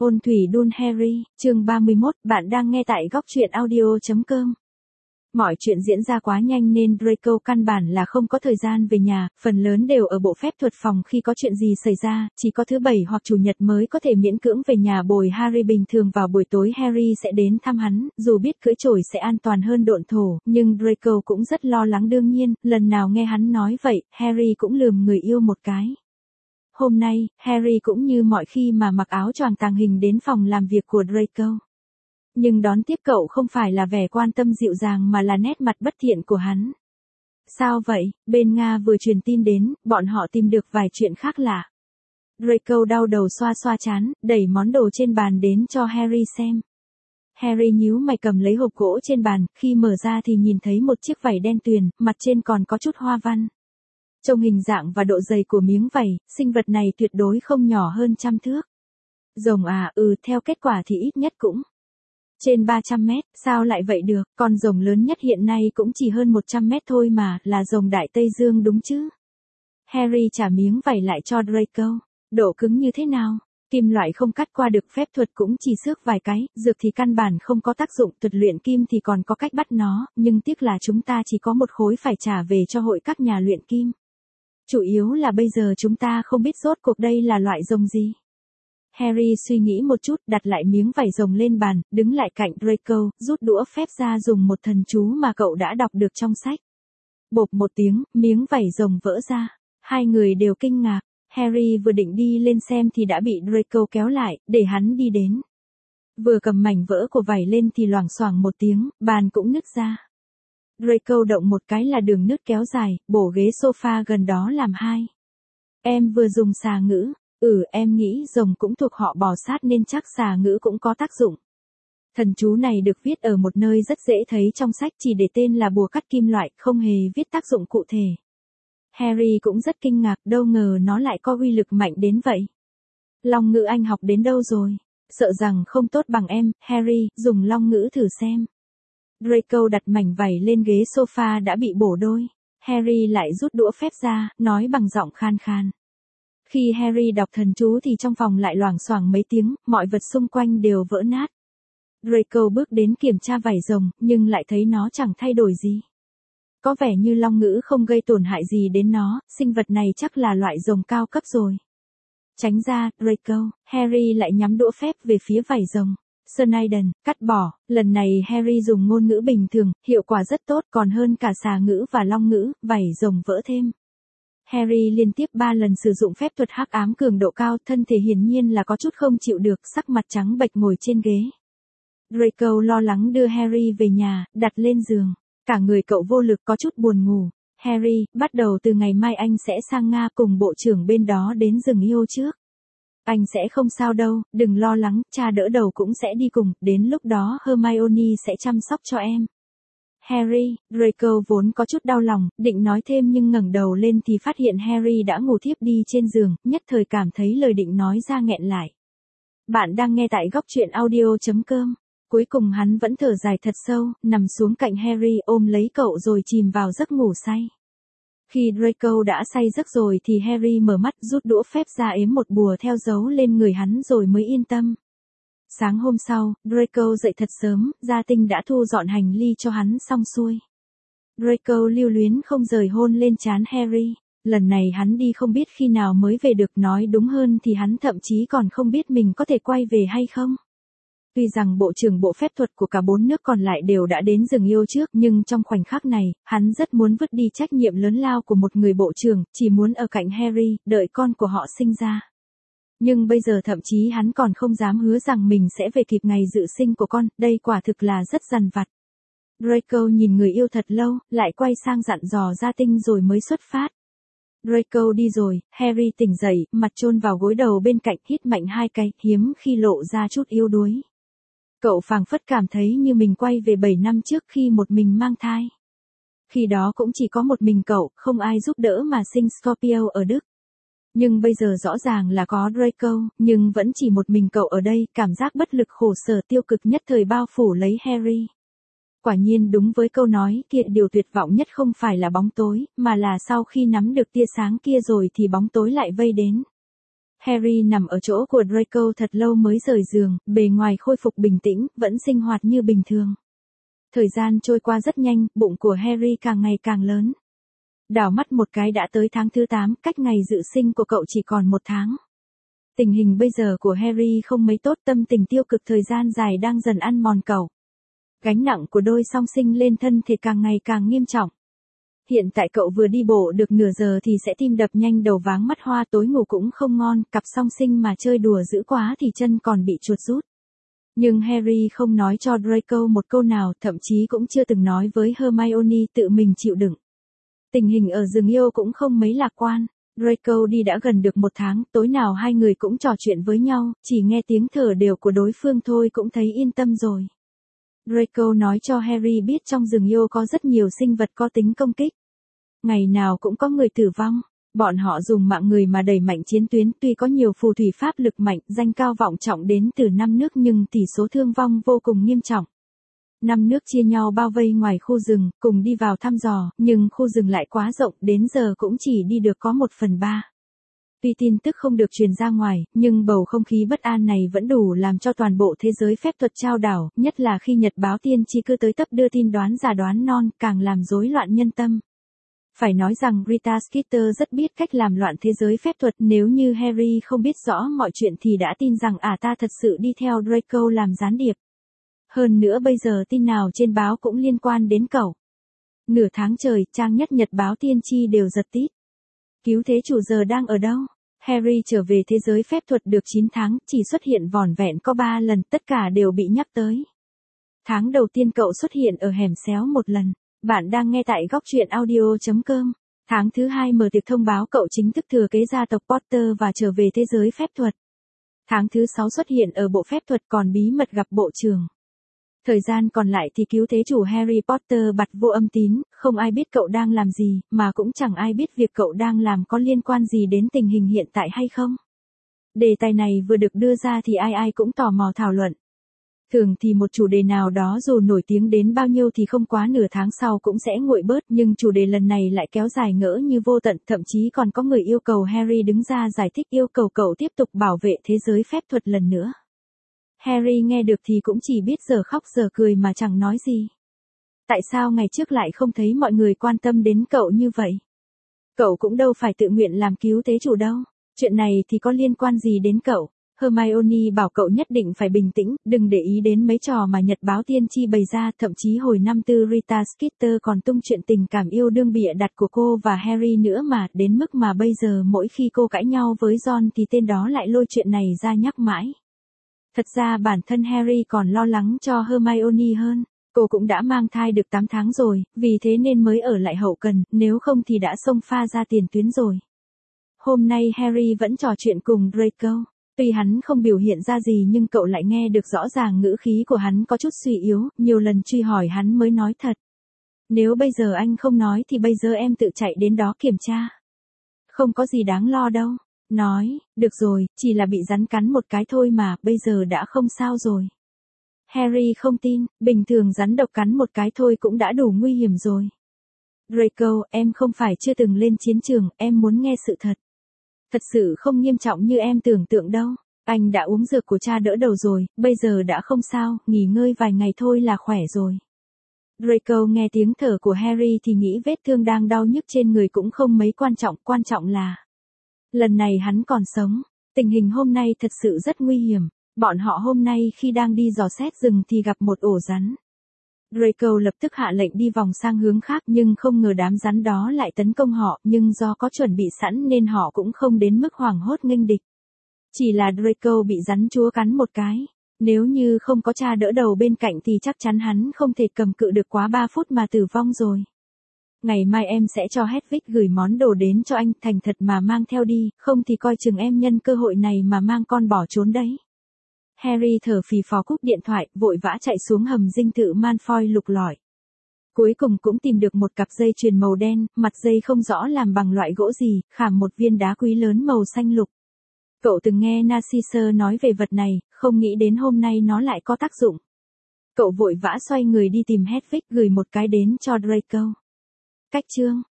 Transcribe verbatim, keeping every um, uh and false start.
Ôn thủy đun Harry, chương ba mươi mốt, bạn đang nghe tại góc truyện audio chấm com. Mọi chuyện diễn ra quá nhanh nên Draco căn bản là không có thời gian về nhà, phần lớn đều ở bộ phép thuật phòng khi có chuyện gì xảy ra, chỉ có thứ bảy hoặc chủ nhật mới có thể miễn cưỡng về nhà bồi Harry. Bình thường vào buổi tối Harry sẽ đến thăm hắn, dù biết cưỡi chổi sẽ an toàn hơn độn thổ, nhưng Draco cũng rất lo lắng. Đương nhiên, lần nào nghe hắn nói vậy, Harry cũng lườm người yêu một cái. Hôm nay, Harry cũng như mọi khi mà mặc áo choàng tàng hình đến phòng làm việc của Draco. Nhưng đón tiếp cậu không phải là vẻ quan tâm dịu dàng mà là nét mặt bất thiện của hắn. Sao vậy? Bên Nga vừa truyền tin đến, bọn họ tìm được vài chuyện khác lạ. Draco đau đầu xoa xoa trán, đẩy món đồ trên bàn đến cho Harry xem. Harry nhíu mày cầm lấy hộp gỗ trên bàn, khi mở ra thì nhìn thấy một chiếc vảy đen tuyền, mặt trên còn có chút hoa văn. Trông hình dạng và độ dày của miếng vảy, sinh vật này tuyệt đối không nhỏ hơn trăm thước. Rồng à, ừ, theo kết quả thì ít nhất cũng trên ba trăm mét, sao lại vậy được, con rồng lớn nhất hiện nay cũng chỉ hơn một trăm mét thôi mà, là rồng Đại Tây Dương đúng chứ? Harry trả miếng vảy lại cho Draco, độ cứng như thế nào? Kim loại không cắt qua được, phép thuật cũng chỉ xước vài cái, dược thì căn bản không có tác dụng, thuật luyện kim thì còn có cách bắt nó, nhưng tiếc là chúng ta chỉ có một khối phải trả về cho hội các nhà luyện kim. Chủ yếu là bây giờ chúng ta không biết rốt cuộc đây là loại rồng gì. Harry suy nghĩ một chút, đặt lại miếng vảy rồng lên bàn, đứng lại cạnh Draco, rút đũa phép ra dùng một thần chú mà cậu đã đọc được trong sách. Bộp một tiếng, miếng vảy rồng vỡ ra. Hai người đều kinh ngạc. Harry vừa định đi lên xem thì đã bị Draco kéo lại, để hắn đi đến. Vừa cầm mảnh vỡ của vảy lên thì loảng xoảng một tiếng, bàn cũng nứt ra. Draco động một cái là đường nứt kéo dài, bổ ghế sofa gần đó làm hai. Em vừa dùng xà ngữ. Ừ, em nghĩ rồng cũng thuộc họ bò sát nên chắc xà ngữ cũng có tác dụng. Thần chú này được viết ở một nơi rất dễ thấy trong sách, chỉ để tên là bùa cắt kim loại, không hề viết tác dụng cụ thể. Harry cũng rất kinh ngạc, đâu ngờ nó lại có uy lực mạnh đến vậy. Long ngữ anh học đến đâu rồi? Sợ rằng không tốt bằng em, Harry, dùng long ngữ thử xem. Draco đặt mảnh vảy lên ghế sofa đã bị bổ đôi. Harry lại rút đũa phép ra, nói bằng giọng khan khan. Khi Harry đọc thần chú thì trong phòng lại loảng xoảng mấy tiếng, mọi vật xung quanh đều vỡ nát. Draco bước đến kiểm tra vảy rồng, nhưng lại thấy nó chẳng thay đổi gì. Có vẻ như long ngữ không gây tổn hại gì đến nó, sinh vật này chắc là loại rồng cao cấp rồi. Tránh ra, Draco, Harry lại nhắm đũa phép về phía vảy rồng. Snyder, cắt bỏ, lần này Harry dùng ngôn ngữ bình thường, hiệu quả rất tốt, còn hơn cả xà ngữ và long ngữ, vảy rồng vỡ thêm. Harry liên tiếp ba lần sử dụng phép thuật hắc ám cường độ cao, thân thể hiển nhiên là có chút không chịu được, sắc mặt trắng bệch ngồi trên ghế. Draco lo lắng đưa Harry về nhà, đặt lên giường. Cả người cậu vô lực, có chút buồn ngủ. Harry, bắt đầu từ ngày mai anh sẽ sang Nga cùng bộ trưởng bên đó đến rừng yêu trước. Anh sẽ không sao đâu, đừng lo lắng, cha đỡ đầu cũng sẽ đi cùng, đến lúc đó Hermione sẽ chăm sóc cho em. Harry, Draco vốn có chút đau lòng, định nói thêm nhưng ngẩng đầu lên thì phát hiện Harry đã ngủ thiếp đi trên giường, nhất thời cảm thấy lời định nói ra nghẹn lại. Bạn đang nghe tại góc truyện audio chấm com. Cuối cùng hắn vẫn thở dài thật sâu, nằm xuống cạnh Harry ôm lấy cậu rồi chìm vào giấc ngủ say. Khi Draco đã say giấc rồi thì Harry mở mắt, rút đũa phép ra ếm một bùa theo dấu lên người hắn rồi mới yên tâm. Sáng hôm sau, Draco dậy thật sớm, gia tinh đã thu dọn hành ly cho hắn xong xuôi. Draco lưu luyến không rời hôn lên trán Harry, lần này hắn đi không biết khi nào mới về được, nói đúng hơn thì hắn thậm chí còn không biết mình có thể quay về hay không. Tuy rằng bộ trưởng bộ phép thuật của cả bốn nước còn lại đều đã đến rừng yêu trước, nhưng trong khoảnh khắc này, hắn rất muốn vứt đi trách nhiệm lớn lao của một người bộ trưởng, chỉ muốn ở cạnh Harry, đợi con của họ sinh ra. Nhưng bây giờ thậm chí hắn còn không dám hứa rằng mình sẽ về kịp ngày dự sinh của con, đây quả thực là rất dằn vặt. Draco nhìn người yêu thật lâu, lại quay sang dặn dò gia tinh rồi mới xuất phát. Draco đi rồi, Harry tỉnh dậy, mặt chôn vào gối đầu bên cạnh, hít mạnh hai cái, hiếm khi lộ ra chút yếu đuối. Cậu phảng phất cảm thấy như mình quay về bảy năm trước khi một mình mang thai. Khi đó cũng chỉ có một mình cậu, không ai giúp đỡ mà sinh Scorpio ở Đức. Nhưng bây giờ rõ ràng là có Draco, nhưng vẫn chỉ một mình cậu ở đây, cảm giác bất lực khổ sở tiêu cực nhất thời bao phủ lấy Harry. Quả nhiên đúng với câu nói kia, điều tuyệt vọng nhất không phải là bóng tối, mà là sau khi nắm được tia sáng kia rồi thì bóng tối lại vây đến. Harry nằm ở chỗ của Draco thật lâu mới rời giường, bề ngoài khôi phục bình tĩnh, vẫn sinh hoạt như bình thường. Thời gian trôi qua rất nhanh, bụng của Harry càng ngày càng lớn. Đảo mắt một cái đã tới tháng thứ tám, cách ngày dự sinh của cậu chỉ còn một tháng. Tình hình bây giờ của Harry không mấy tốt, tâm tình tiêu cực thời gian dài đang dần ăn mòn cậu. Gánh nặng của đôi song sinh lên thân thể càng ngày càng nghiêm trọng. Hiện tại cậu vừa đi bộ được nửa giờ thì sẽ tim đập nhanh, đầu váng mắt hoa, tối ngủ cũng không ngon, cặp song sinh mà chơi đùa dữ quá thì chân còn bị chuột rút. Nhưng Harry không nói cho Draco một câu nào, thậm chí cũng chưa từng nói với Hermione, tự mình chịu đựng. Tình hình ở rừng yêu cũng không mấy lạc quan. Draco đi đã gần được một tháng, tối nào hai người cũng trò chuyện với nhau, chỉ nghe tiếng thở đều của đối phương thôi cũng thấy yên tâm rồi. Draco nói cho Harry biết trong rừng yêu có rất nhiều sinh vật có tính công kích. Ngày nào cũng có người tử vong. Bọn họ dùng mạng người mà đẩy mạnh chiến tuyến, tuy có nhiều phù thủy pháp lực mạnh, danh cao vọng trọng đến từ năm nước nhưng tỷ số thương vong vô cùng nghiêm trọng. Năm nước chia nhau bao vây ngoài khu rừng, cùng đi vào thăm dò, nhưng khu rừng lại quá rộng, đến giờ cũng chỉ đi được có một phần ba. Tuy tin tức không được truyền ra ngoài, nhưng bầu không khí bất an này vẫn đủ làm cho toàn bộ thế giới phép thuật chao đảo, nhất là khi nhật báo tiên tri cứ tới tấp đưa tin đoán giả đoán non, càng làm rối loạn nhân tâm. Phải nói rằng Rita Skeeter rất biết cách làm loạn thế giới phép thuật, nếu như Harry không biết rõ mọi chuyện thì đã tin rằng ả ta thật sự đi theo Draco làm gián điệp. Hơn nữa bây giờ tin nào trên báo cũng liên quan đến cậu. Nửa tháng trời, trang nhất nhật báo tiên tri đều giật tít. Cứu thế chủ giờ đang ở đâu? Harry trở về thế giới phép thuật được chín tháng, chỉ xuất hiện vỏn vẹn có ba lần, tất cả đều bị nhắc tới. Tháng đầu tiên cậu xuất hiện ở hẻm xéo một lần. Bạn đang nghe tại góc truyện audio chấm com. Tháng thứ hai mở tiệc thông báo cậu chính thức thừa kế gia tộc Potter và trở về thế giới phép thuật. Tháng thứ sáu xuất hiện ở bộ phép thuật còn bí mật gặp bộ trưởng. Thời gian còn lại thì cứu thế chủ Harry Potter bặt vô âm tín, không ai biết cậu đang làm gì, mà cũng chẳng ai biết việc cậu đang làm có liên quan gì đến tình hình hiện tại hay không. Đề tài này vừa được đưa ra thì ai ai cũng tò mò thảo luận. Thường thì một chủ đề nào đó dù nổi tiếng đến bao nhiêu thì không quá nửa tháng sau cũng sẽ nguội bớt, nhưng chủ đề lần này lại kéo dài ngỡ như vô tận, thậm chí còn có người yêu cầu Harry đứng ra giải thích, yêu cầu cậu tiếp tục bảo vệ thế giới phép thuật lần nữa. Harry nghe được thì cũng chỉ biết giờ khóc giờ cười mà chẳng nói gì. Tại sao ngày trước lại không thấy mọi người quan tâm đến cậu như vậy? Cậu cũng đâu phải tự nguyện làm cứu thế chủ đâu. Chuyện này thì có liên quan gì đến cậu? Hermione bảo cậu nhất định phải bình tĩnh, đừng để ý đến mấy trò mà nhật báo tiên tri bày ra, thậm chí hồi năm tư Rita Skeeter còn tung chuyện tình cảm yêu đương bịa đặt của cô và Harry nữa mà, đến mức mà bây giờ mỗi khi cô cãi nhau với Ron thì tên đó lại lôi chuyện này ra nhắc mãi. Thật ra bản thân Harry còn lo lắng cho Hermione hơn. Cô cũng đã mang thai được tám tháng rồi, vì thế nên mới ở lại hậu cần, nếu không thì đã xông pha ra tiền tuyến rồi. Hôm nay Harry vẫn trò chuyện cùng Draco. Tuy hắn không biểu hiện ra gì nhưng cậu lại nghe được rõ ràng ngữ khí của hắn có chút suy yếu, nhiều lần truy hỏi hắn mới nói thật. Nếu bây giờ anh không nói thì bây giờ em tự chạy đến đó kiểm tra. Không có gì đáng lo đâu. Nói, được rồi, chỉ là bị rắn cắn một cái thôi mà, bây giờ đã không sao rồi. Harry không tin, bình thường rắn độc cắn một cái thôi cũng đã đủ nguy hiểm rồi. Draco, em không phải chưa từng lên chiến trường, em muốn nghe sự thật. Thật sự không nghiêm trọng như em tưởng tượng đâu. Anh đã uống dược của cha đỡ đầu rồi, bây giờ đã không sao, nghỉ ngơi vài ngày thôi là khỏe rồi. Draco nghe tiếng thở của Harry thì nghĩ vết thương đang đau nhức trên người cũng không mấy quan trọng, quan trọng là lần này hắn còn sống. Tình hình hôm nay thật sự rất nguy hiểm. Bọn họ hôm nay khi đang đi dò xét rừng thì gặp một ổ rắn. Draco lập tức hạ lệnh đi vòng sang hướng khác nhưng không ngờ đám rắn đó lại tấn công họ, nhưng do có chuẩn bị sẵn nên họ cũng không đến mức hoảng hốt nghênh địch. Chỉ là Draco bị rắn chúa cắn một cái. Nếu như không có cha đỡ đầu bên cạnh thì chắc chắn hắn không thể cầm cự được quá ba phút mà tử vong rồi. Ngày mai em sẽ cho Hedwig gửi món đồ đến cho anh, thành thật mà mang theo đi, không thì coi chừng em nhân cơ hội này mà mang con bỏ trốn đấy. Harry thở phì phò cúp điện thoại, vội vã chạy xuống hầm dinh thự Malfoy lục lọi. Cuối cùng cũng tìm được một cặp dây chuyền màu đen, mặt dây không rõ làm bằng loại gỗ gì, khảm một viên đá quý lớn màu xanh lục. Cậu từng nghe Narcissa nói về vật này, không nghĩ đến hôm nay nó lại có tác dụng. Cậu vội vã xoay người đi tìm Hedwig gửi một cái đến cho Draco. Cách chương